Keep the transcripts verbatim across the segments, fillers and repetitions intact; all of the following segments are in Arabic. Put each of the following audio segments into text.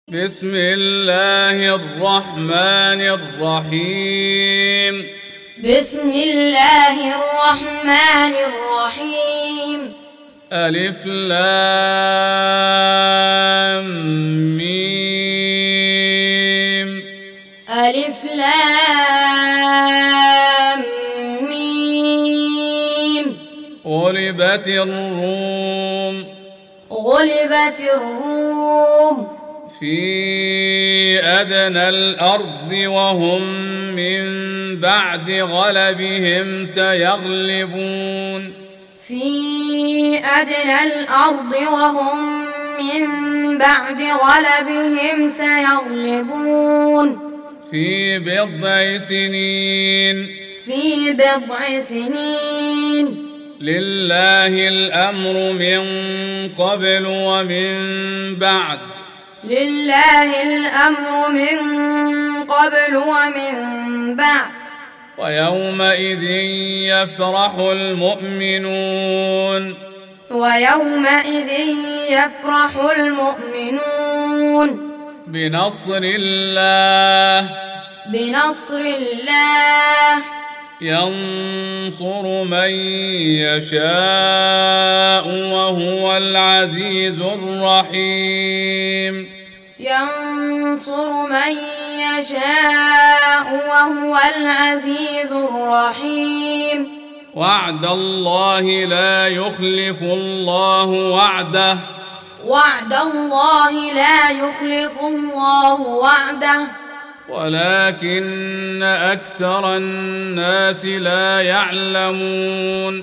بسم الله الرحمن الرحيم. بسم الله الرحمن الرحيم. ألف لام ميم. ألف لام ميم. غلبت الروم. غلبت الروم في أدنى الأرض وهم من بعد غلبهم سيغلبون. في أدنى الأرض وهم من بعد غلبهم سيغلبون. في بضع سنين. في بضع سنين. لله الأمر من قبل ومن بعد. لله الأمر من قبل ومن بعد. ويومئذ يفرح المؤمنون. ويومئذ يفرح المؤمنون بنصر الله. بنصر الله ينصر من يشاء وهو العزيز الرحيم. ينصر من يشاء وهو العزيز الرحيم. وعد الله لا يخلف الله وعده. وعد الله لا يخلف الله وعده ولكن أكثر الناس لا يعلمون.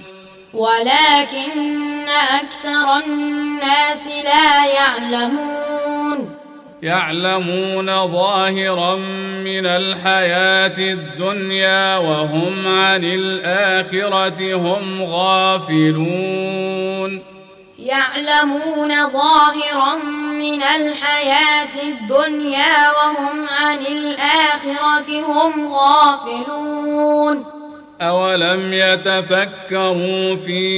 ولكن أكثر الناس لا يعلمون. يعلمون ظاهرا من الحياة الدنيا وهم عن الآخرة هم غافلون. يعلمون ظاهرا من الحياة الدنيا وهم عن الآخرة هم غافلون. أولم يتفكروا في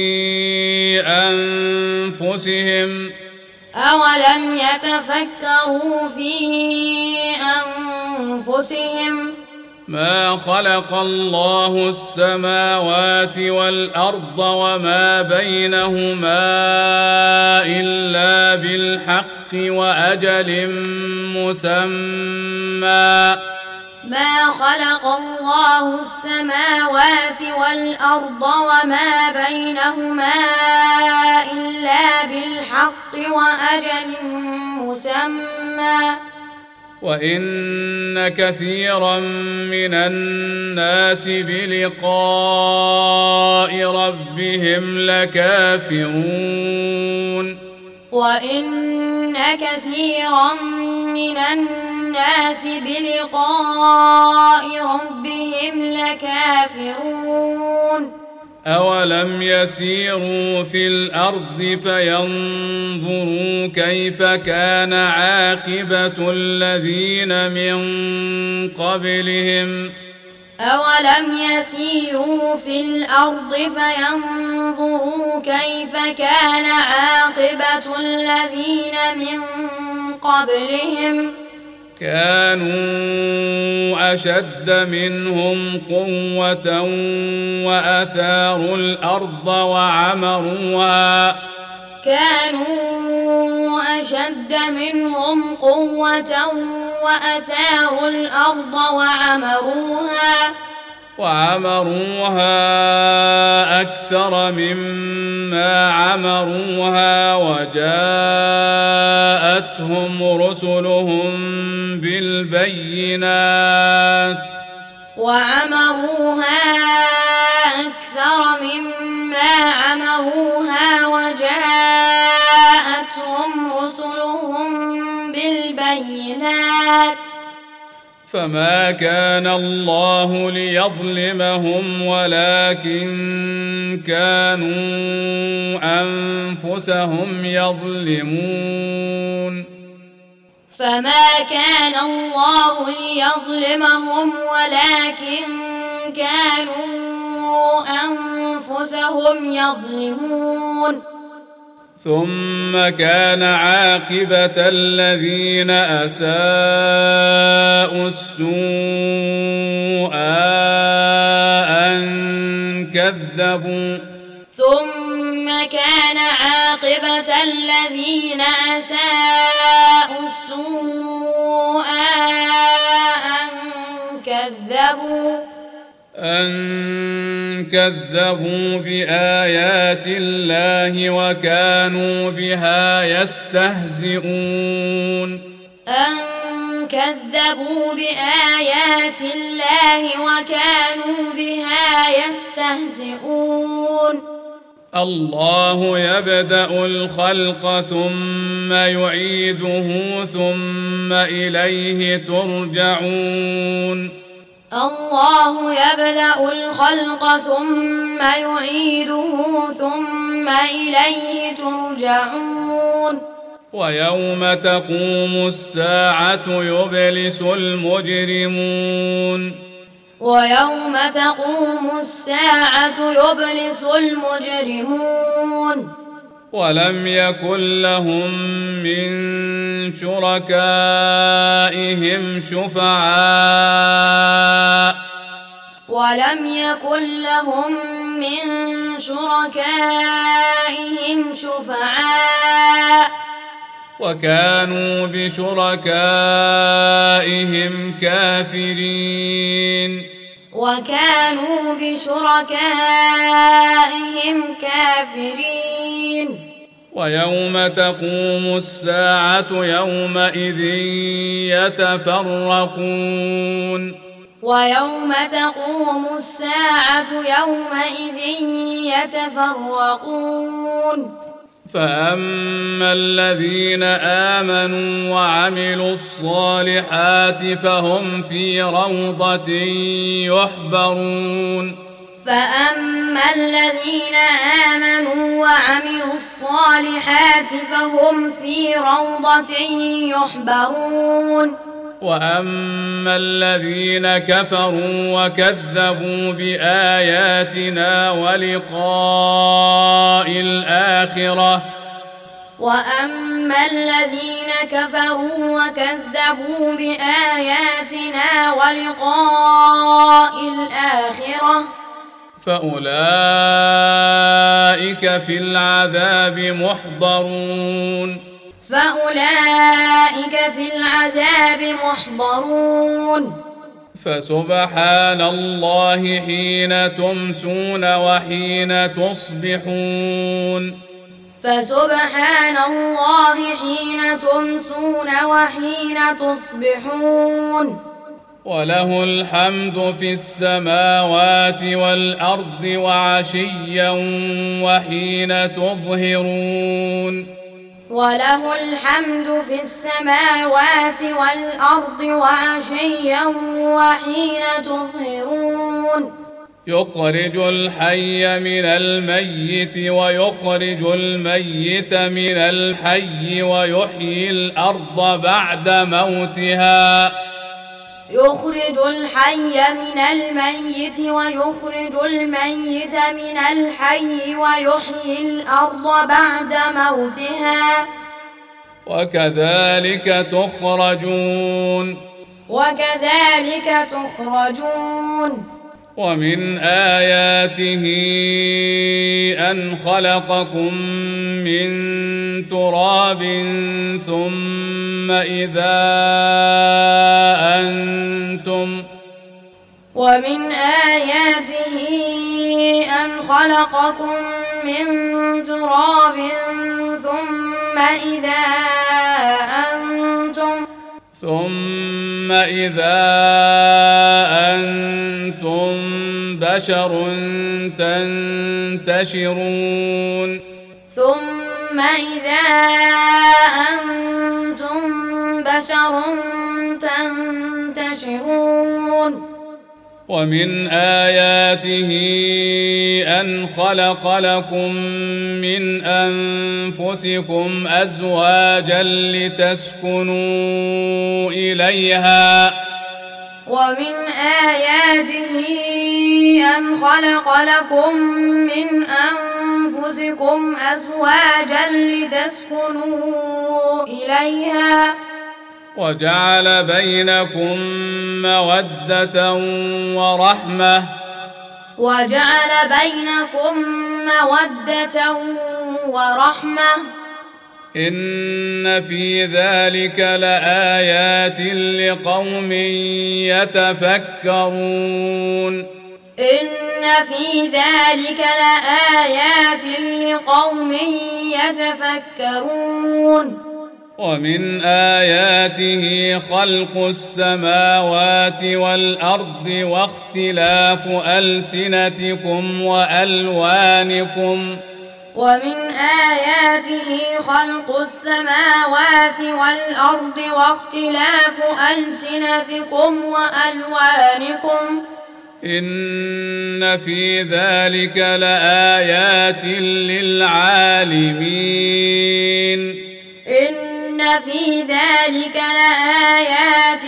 أنفسهم. أولم يتفكروا في أنفسهم ما خلق الله السماوات والأرض وما بينهما إلا بالحق وأجل مسمى. ما خلق الله السماوات والأرض وما بينهما إلا بالحق وأجل مسمى. وإن كثيرا من الناس بلقاء ربهم لكافرون. وإن كثيرا من الناس بلقاء ربهم لكافرون. أولم يسيروا في الأرض فينظروا كيف كان عاقبة الذين من قبلهم. أولم يسيروا في الأرض فينظروا كيف كان عاقبة الذين من قبلهم. كانوا أشد منهم قوة وأثاروا الأرض وعمروها. كانوا أشد منهم قوة وأثاروا الأرض وعمروها وعمروها أكثر مما عمروها وجاءتهم رسلهم بالبينات. وعمروها أكثر مما عمروها وجاءتهم رسلهم بالبينات. فما كان الله ليظلمهم ولكن كانوا أنفسهم يظلمون. فما كان الله ليظلمهم ولكن كانوا أنفسهم يظلمون. ثم كان عاقبة الذين أساءوا السوء أن كذبوا ثم كان عاقبة الذين أساءوا السوء أن كذبوا أن كذبوا بآيات الله وكانوا بها يستهزئون أن كذبوا بآيات الله وكانوا بها يستهزئون الله يبدأ الخلق ثم يعيده ثم إليه ترجعون الله يبدأ الخلق ثم يعيده ثم إليه ترجعون ويوم تقوم الساعة يبلس المجرمون ويوم تقوم الساعة يبلس المجرمون ولم يكن لهم من شركائهم شفعاء ولم يكن لهم من شركائهم شفعاء وكانوا بشركائهم كافرين وكانوا بشركائهم كافرين ويوم تقوم الساعة يومئذ يتفرقون ويوم تقوم الساعة يومئذ يتفرقون فأما الذين آمنوا وعملوا الصالحات فهم في روضة يحبرون فأما الذين آمنوا وعملوا الصالحات فهم في روضة يحبرون وأما الذين كفروا وكذبوا بآياتنا ولقاء الآخرة وأما الذين كفروا وكذبوا بآياتنا ولقاء الآخرة فأولئك في العذاب محضرون فأولئك في العذاب محضرون فسبحان الله حين تمسون وحين تصبحون فسبحان الله حين تمسون وحين تصبحون وله الحمد في السماوات والأرض وعشيا وحين تظهرون وله الحمد في السماوات والأرض وعشيا وحين تظهرون يخرج الحي من الميت ويخرج الميت من الحي ويحيي الأرض بعد موتها يخرج الحي من الميت ويخرج الميت من الحي ويحيي الأرض بعد موتها وكذلك تخرجون وكذلك تخرجون ومن آياته أن خلقكم من تراب ثم إذا أنتم ومن آياته أن خلقكم من تراب ثم إذا أنتم ثم إذا أنتم بشر تنتشرون ثم إذا أنتم بشر تنتشرون ومن آياته أن خلق لكم من أنفسكم أزواجا لتسكنوا إليها ومن آياته أن خلق لكم من أنفسكم أزواجا لتسكنوا إليها وجعل بينكم مودة ورحمة وجعل بينكم مودة ورحمة إن في ذلك لآيات لقوم يتفكرون إن في ذلك لآيات لقوم يتفكرون ومن آياته خلق السماوات والأرض واختلاف ألسنتكم وألوانكم ومن آياته خلق السماوات والأرض واختلاف ألسنتكم وألوانكم إن في ذلك لآيات للعالمين إن في ذلك لآيات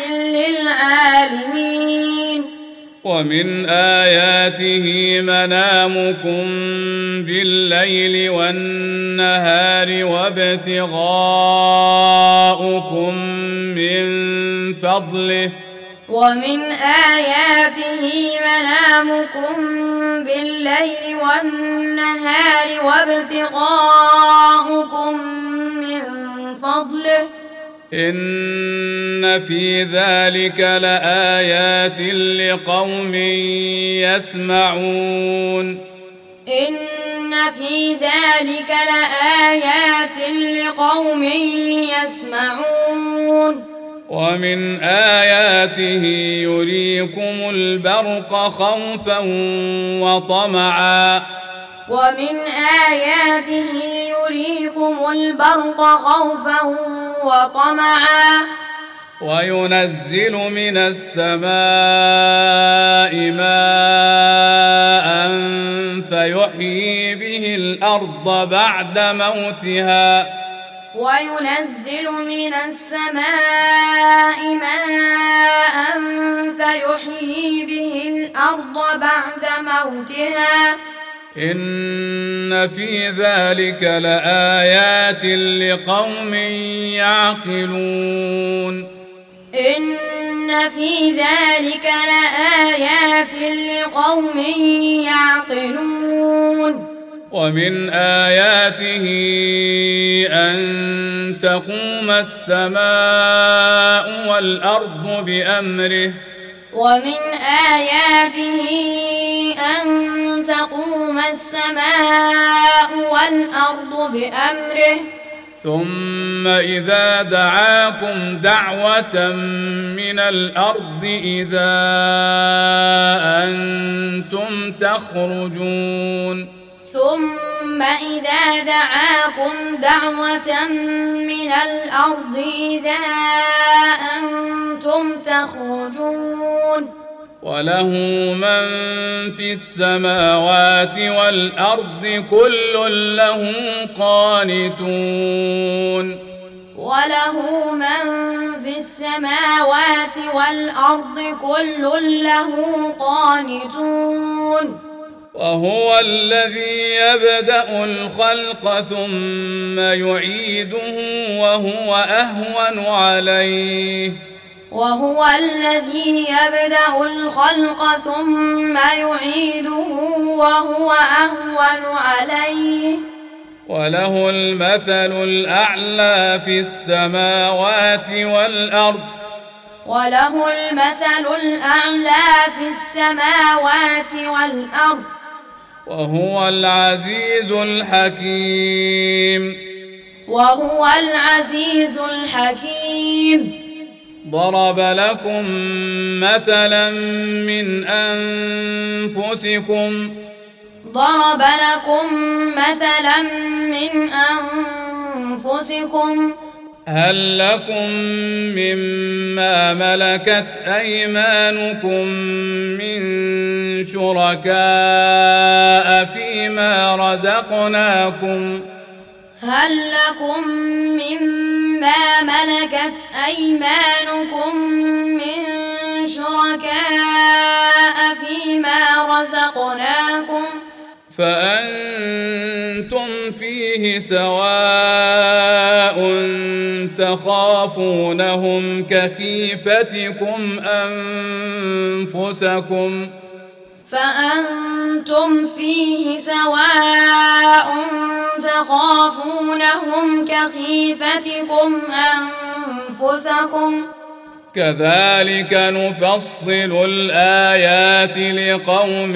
للعالمين ومن آياته منامكم بالليل والنهار وابتغاؤكم من فضله ومن آياته منامكم بالليل والنهار وابتغاؤكم من فضله إن في ذلك لآيات لقوم يسمعون إن في ذلك لآيات لقوم يسمعون ومن آياته يريكم البرق خوفا وطمعا ومن آياته يريكم البرق خوفا وطمعا وينزل من السماء ماء فيحيي به الأرض بعد موتها وينزل من السماء ماء فيحيي به الأرض بعد موتها إن في ذلك لآيات لقوم يعقلون إن في ذلك لآيات لقوم يعقلون ومن آياته أن تقوم السماء والأرض بأمره ومن آياته أن تقوم السماء والأرض بأمره ثم إذا دعاكم دعوة من الأرض إذا أنتم تخرجون ثم إذا دعاكم دعوة من الأرض إذا أنتم تخرجون وله من في السماوات والأرض كل له قانتون وله من في السماوات والأرض كل له قانتون وهو الذي يبدأ الخلق ثم يعيده وهو أهون عليه وهو الذي يبدأ الخلق ثم يعيده وهو أهون عليه وله المثل الأعلى في السماوات والأرض وله المثل الأعلى في السماوات والأرض وهو العزيز الحكيم وهو العزيز الحكيم ضرب لكم مثلا من أنفسكم ضرب لكم مثلا من أنفسكم هل لكم مما ملكت أيمانكم من شركاء فيما رزقناكم هل لكم مما ملكت أيمانكم من شركاء فيما فأنتم فيه سواء تخافونهم كخيفتكم أنفسكم فأنتم فيه سواء تخافونهم كخيفتكم أنفسكم كذلك نفصل الآيات لقوم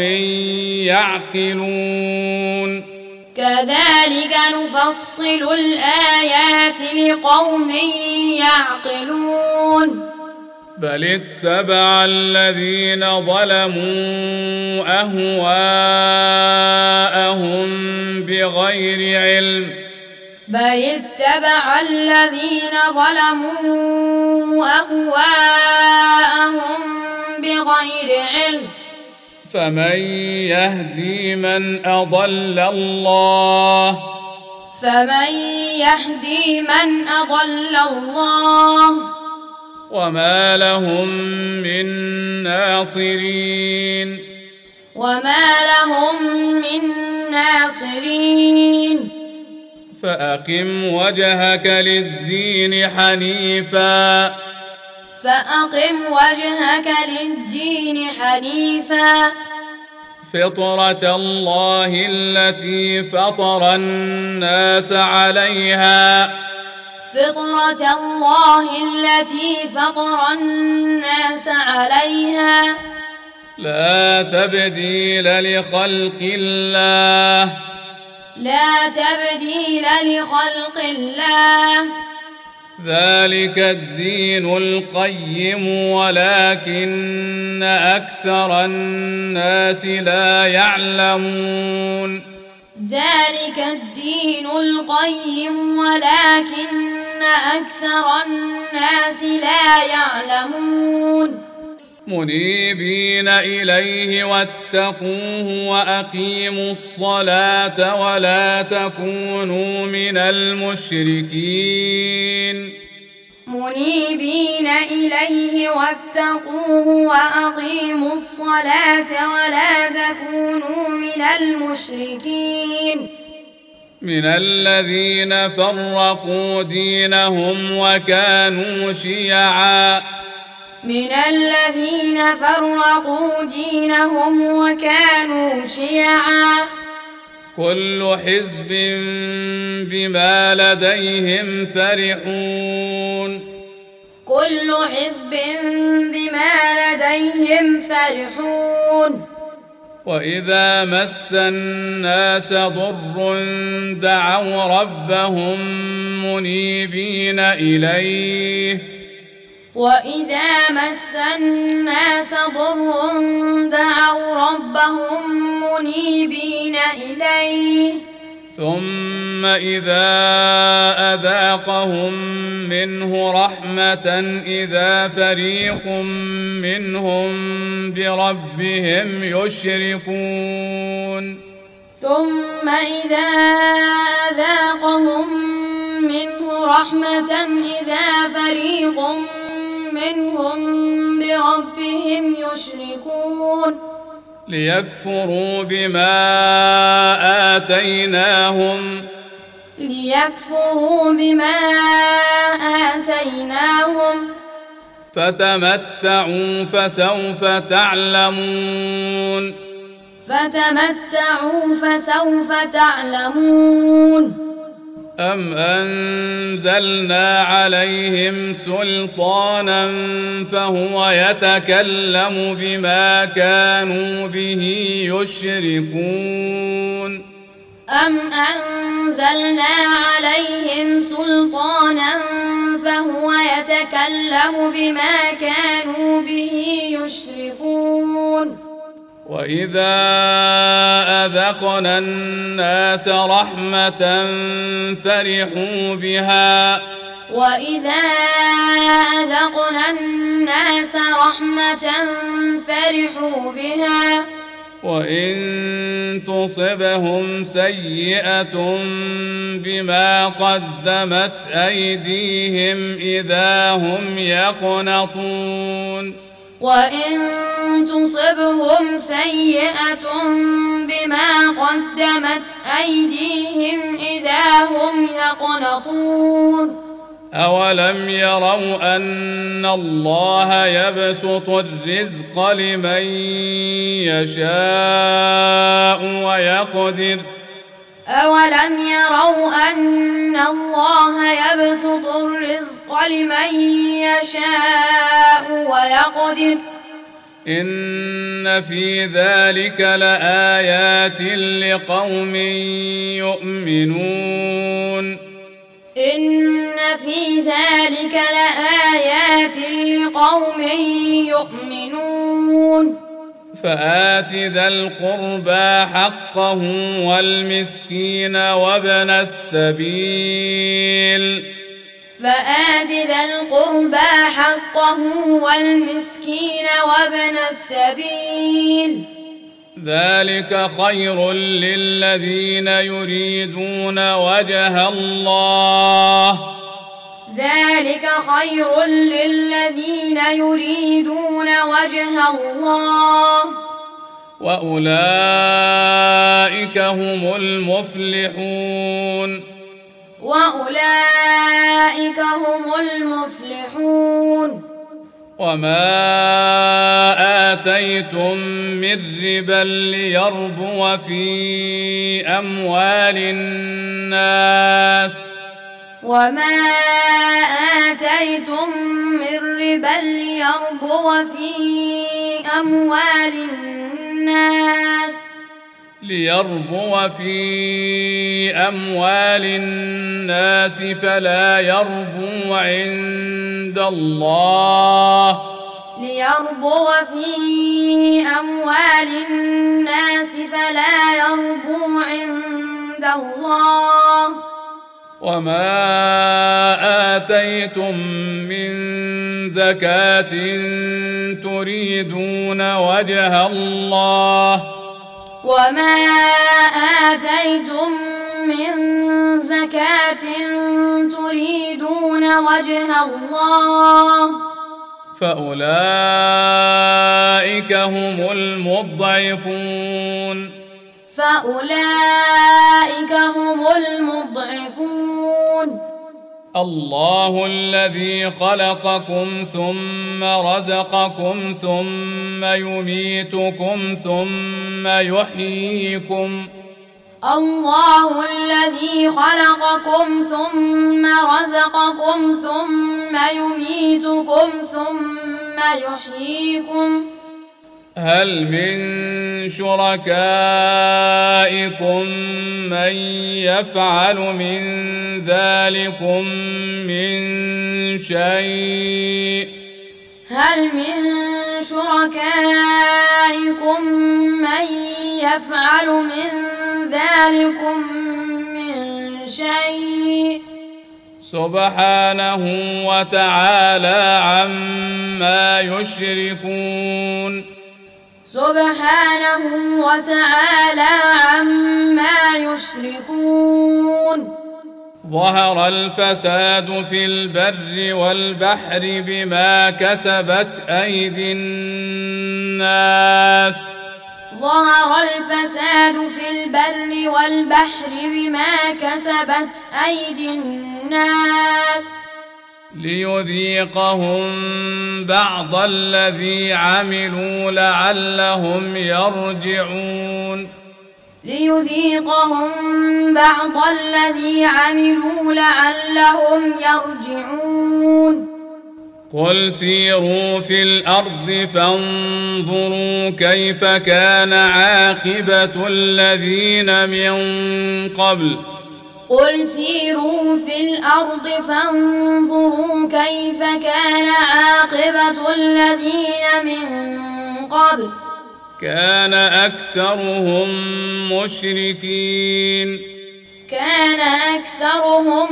يعقلون كذلك نفصل الآيات لقوم يعقلون بل اتبع الذين ظلموا أهواءهم بغير علم بل اتبع الذين ظلموا أهواءهم بغير علم فمن يهدي من أضل الله فمن يهدي من أضل الله وما لهم من ناصرين وما لهم من ناصرين فأقم وجهك للدين حنيفا فأقم وجهك للدين حنيفا فطرة الله التي فطر الناس عليها فطرة الله التي فطر الناس عليها لا تبديل لخلق الله لا تبديل لخلق الله ذلك الدين القيم ولكن أكثر الناس لا يعلمون ذلك الدين القيم ولكن أكثر الناس لا يعلمون منيبين إليه واتقوه وأقيموا الصلاة ولا تكونوا من المشركين منيبين إليه واتقوه وأقيموا الصلاة ولا تكونوا من المشركين من الذين فرقوا دينهم وكانوا شيعا من الذين فرقوا دينهم وكانوا شيعا كل حزب بما لديهم فرحون كل حزب بما لديهم فرحون وإذا مس الناس ضر دعوا ربهم منيبين إليه وإذا مس الناس ضر دعوا ربهم منيبين إليه ثم إذا أذاقهم منه رحمة إذا فريق منهم بربهم يشركون ثم إذا أذاقهم منه رحمة إذا فريق منهم بربهم يشركون ليكفروا بما آتيناهم ليكفروا بما آتيناهم فتمتعوا فسوف تعلمون فتمتعوا فسوف تعلمون أم أنزلنا عليهم سلطانا فهو يتكلم بما كانوا به يشركون أم أنزلنا عليهم سلطانا فهو يتكلم بما كانوا به يشركون وإذا أذقنا الناس رحمة فرحوا بها وإذا أذقنا الناس رحمة فرحوا بها وإن تصبهم سيئة بما قدمت أيديهم إذا هم يقنطون وإن تصبهم سيئة بما قدمت أيديهم إذا هم يقنطون أولم يروا أن الله يبسط الرزق لمن يشاء ويقدر أولم يروا أن الله يبسط الرزق لمن يشاء ويقدر إن في ذلك لآيات لقوم يؤمنون إن في ذلك لآيات لقوم يؤمنون فآت ذا القربى حقه والمسكين وابن السبيل فآت ذا القربى حقه والمسكين وابن السبيل ذلك خير للذين يريدون وجه الله ذلك خير للذين يريدون وجه الله وأولئك هم المفلحون وأولئك هم المفلحون وما آتيتم من ربا ليربو في أموال الناس وما آتيتم من ربا ليربو في أموال الناس ليربو في أموال الناس فلا يربو عند الله ليربو في أموال الناس فلا يربو عند الله وما آتيتم من زكاة تريدون وجه الله وما آتيتم من زكاة تريدون وجه الله فأولئك هم المضعفون فأولئك هم المضعفون الله الذي خلقكم ثم رزقكم ثم يميتكم ثم يحييكم الله الذي خلقكم ثم رزقكم ثم يميتكم ثم يحييكم هل من شركائكم من يفعل من ذلكم من شيء هل من شركائكم من يفعل من ذلكم من شيء سبحانه وتعالى عما يشركون سبحانه وتعالى عما يشركون ظهر الفساد في البر والبحر بما كسبت أيدي الناس ظهر الفساد في البر والبحر بما كسبت أيدي الناس ليذيقهم بعض الذي عملوا لعلهم يرجعون ليذيقهم بعض الذي عملوا لعلهم يرجعون قل سيروا في الأرض فانظروا كيف كان عاقبة الذين من قبل قل سيروا في الأرض فانظروا كيف كان عاقبة الذين من قبل كان أكثرهم مشركين كان أكثرهم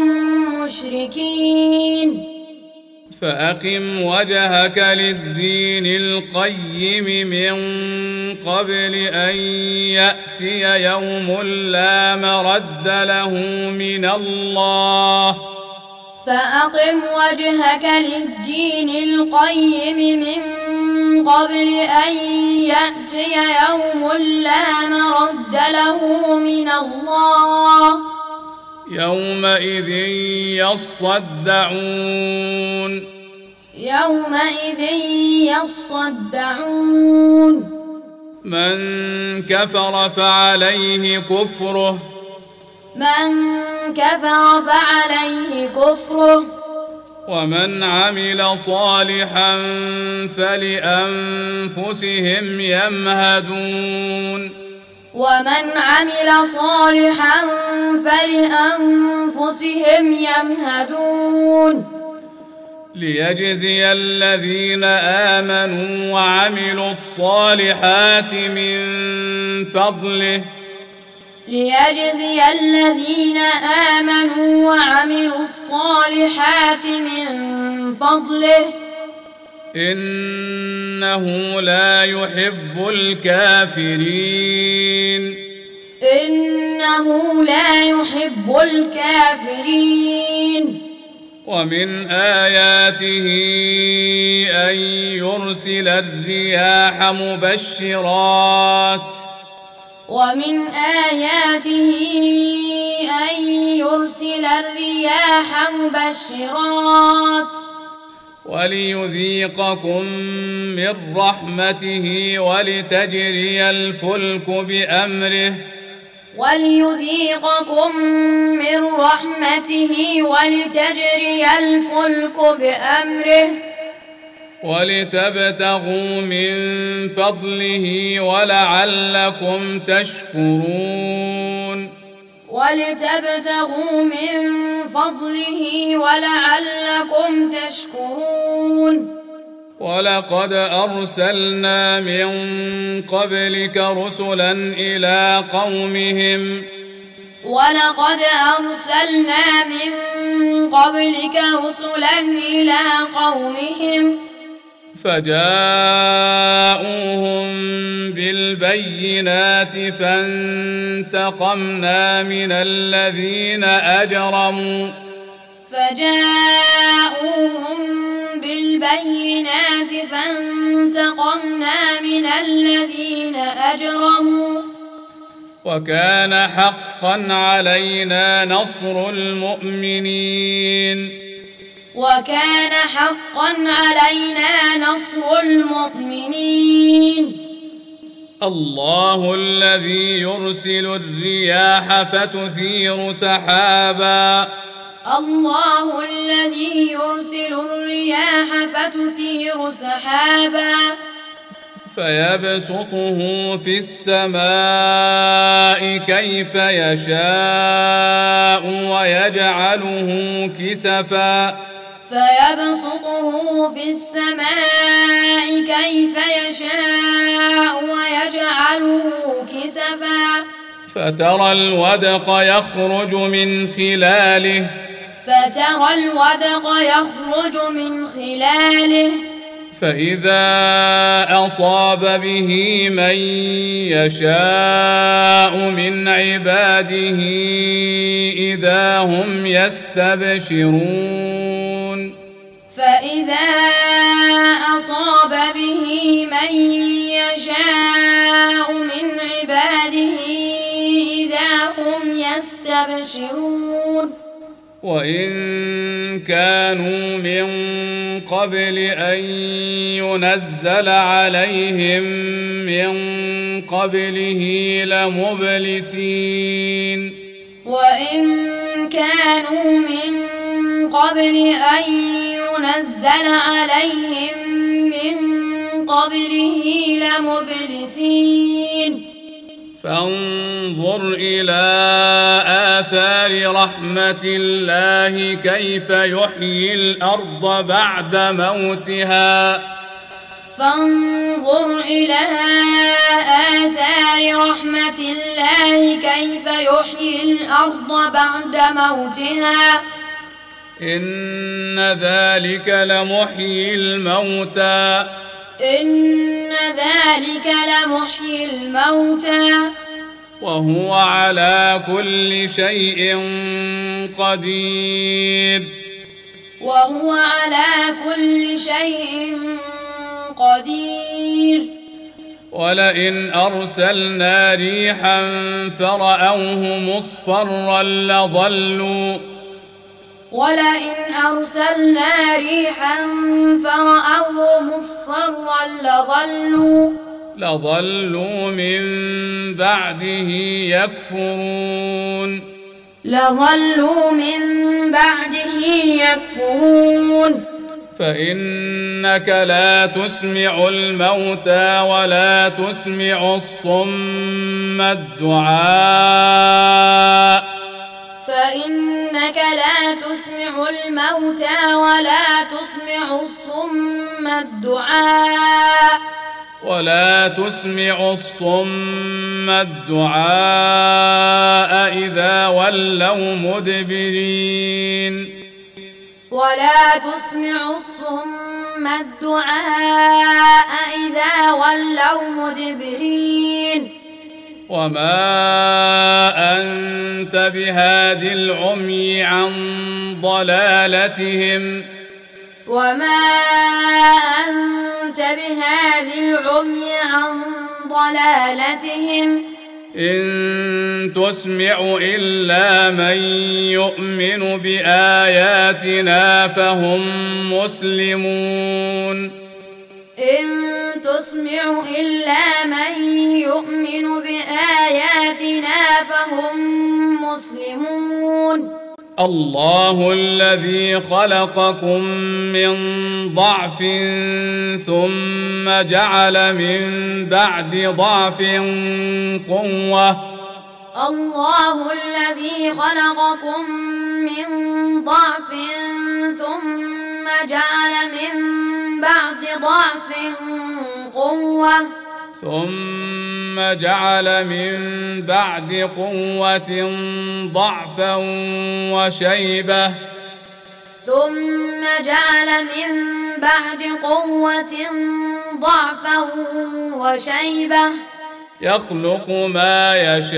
مشركين فأقم وجهك للدين القيم من قبل أن يأتي يوم لا مرد له من الله فأقم وجهك للدين القيم من قبل أن يأتي يوم لا مرد له من الله يومئذ يصدعون يومئذ يصدعون من كفر فعليه كفره من كفر فعليه كفره ومن عمل صالحا فلأنفسهم يمهدون ومن عمل صالحا فلأنفسهم يمهدون ليجزي الذين آمنوا وعملوا الصالحات من فضله ليجزي الذين آمنوا وعملوا الصالحات من فضله إنه لا يحب الكافرين إنه لا يحب الكافرين ومن آياته أن يرسل الرياح مبشرات ومن آياته أن يرسل الرياح مبشرات وليذيقكم من رحمته ولتجري الفلك بأمره وليذيقكم من رحمته ولتجري الفلك بأمره ولتبتغوا من فضله ولعلكم تشكرون ولتبتغوا من فضله ولعلكم تشكرون ولقد أرسلنا من قبلك رسلا إلى قومهم ولقد أرسلنا من قبلك رسلا إلى قومهم فجاءوهم بالبينات فانتقمنا من الذين أجرموا فجاءوهم بالبينات فانتقمنا من الذين أجرموا وكان حقا علينا نصر المؤمنين وكان حقا علينا نصر المؤمنين الله الذي يرسل الرياح فتثير سحابا الله الذي يرسل الرياح فتثير سحابا فيبسطه في السماء كيف يشاء ويجعله كسفا فيبسطه في السماء كيف يشاء ويجعله كسفا فترى الودق يخرج من خلاله فترى الودق يخرج من خلاله فإذا أصاب به من يشاء من عباده إذا هم يستبشرون فإذا أصاب به من يشاء من عباده إذا هم يستبشرون وإن كانوا من قبل أن ينزل عليهم من قبله لمبلسين وإن كانوا من قبل أن ينزل عليهم من قبله لمبلسين فانظر إلى آثار رحمة الله كيف يحيي الأرض بعد موتها فانظر إلى آثار رحمة الله كيف يحيي الأرض بعد موتها إن ذلك لمحيي الموتى إن ذلك لمحيي الموتى وهو على كل شيء قدير وهو على كل شيء قدير ولئن أرسلنا ريحا فرأوه مصفرا لظلوا ولئن أرسلنا ريحا فرأوه مصفرا لظلوا لظلوا من بعده يكفرون لظلوا من بعده يكفرون فإنك لا تسمع الموتى ولا تسمع الصم الدعاء فإنك لا تسمع الموتى ولا تسمع الصم الدعاء ولا تسمع الصم الدعاء إذا ولوا مدبرين ولا تسمع الصم الدعاء إذا ولوا مدبرين وما أنت بهاد العمي عن ضلالتهم وما أنت بهاد العمي عن ضلالتهم إن تسمع إلا من يؤمن بآياتنا فهم مسلمون إن تسمع إلا من يؤمن بآياتنا فهم مسلمون الله الذي خلقكم من ضعف ثم جعل من بعد ضعف قوة الله الذي خلقكم من ضعف ثم جعل من بعد ضعف قوة ثم جعل من بعد قوة ضعفا وشيبة ثم جعل من بعد قوة ضعفا وشيبة يخلق ما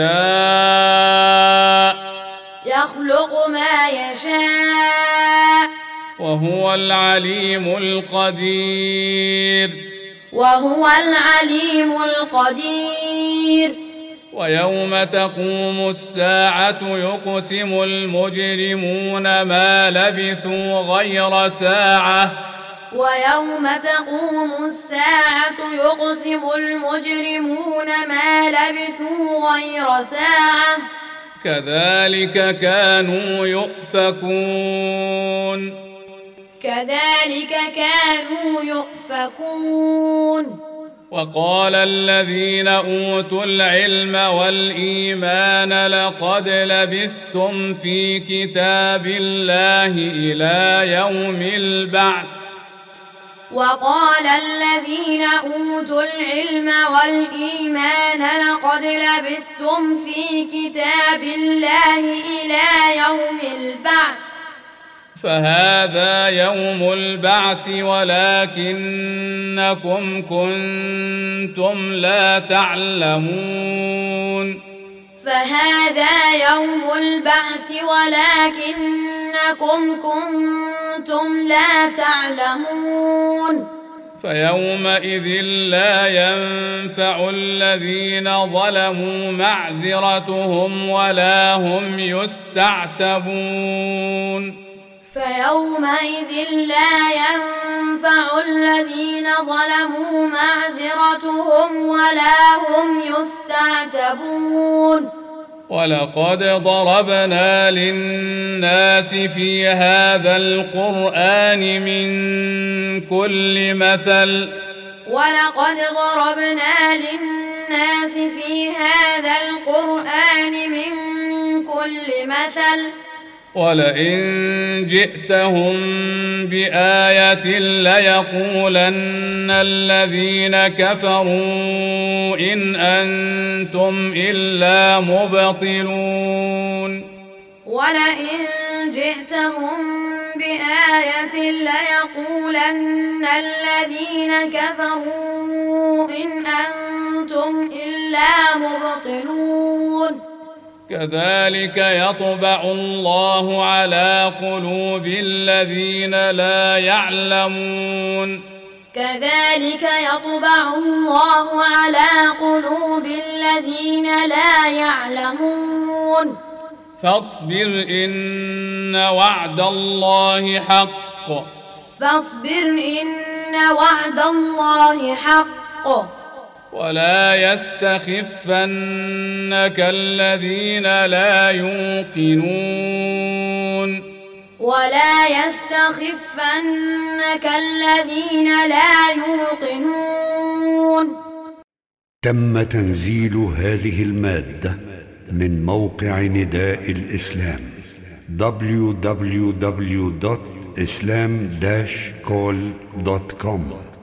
يشاء يخلق ما يشاء وهو العليم القدير وهو العليم القدير ويوم تقوم الساعة يقسم المجرمون ما لبثوا غير ساعة ويوم تقوم الساعة يقسم المجرمون ما لبثوا غير ساعة كذلك كانوا يؤفكون كذلك كانوا يؤفكون وقال الذين أوتوا العلم والإيمان لقد لبثتم في كتاب الله إلى يوم البعث وقال الذين أوتوا العلم والإيمان لقد لبثتم في كتاب الله إلى يوم البعث فهذا يوم البعث ولكنكم كنتم لا تعلمون فهذا يوم البعث ولكنكم كنتم لا تعلمون فيومئذ لا ينفع الذين ظلموا معذرتهم ولا هم يستعتبون فيومئذ لا ينفع الذين ظلموا معذرتهم ولا هم يستعتبون ولقد ضربنا للناس في هذا القرآن من كل مثل ولقد ضربنا للناس في هذا القرآن من كل مثل ولئن جئتهم بآية ليقولن الذين كفروا إن أنتم إلا مبطلون ولئن جئتهم بآية ليقولن الذين كفروا إن أنتم إلا مبطلون كذلك يطبع الله على قلوب الذين لا يعلمون كذلك يطبع الله على قلوب الذين لا يعلمون فاصبر إن وعد الله حق فاصبر إن وعد الله حق ولا يستخفنك الذين لا يوقنون ولا يستخفنك الذين لا يوقنون. تم تنزيل هذه المادة من موقع نداء الإسلام دبليو دبليو دبليو دوت إسلام داش كول دوت كوم.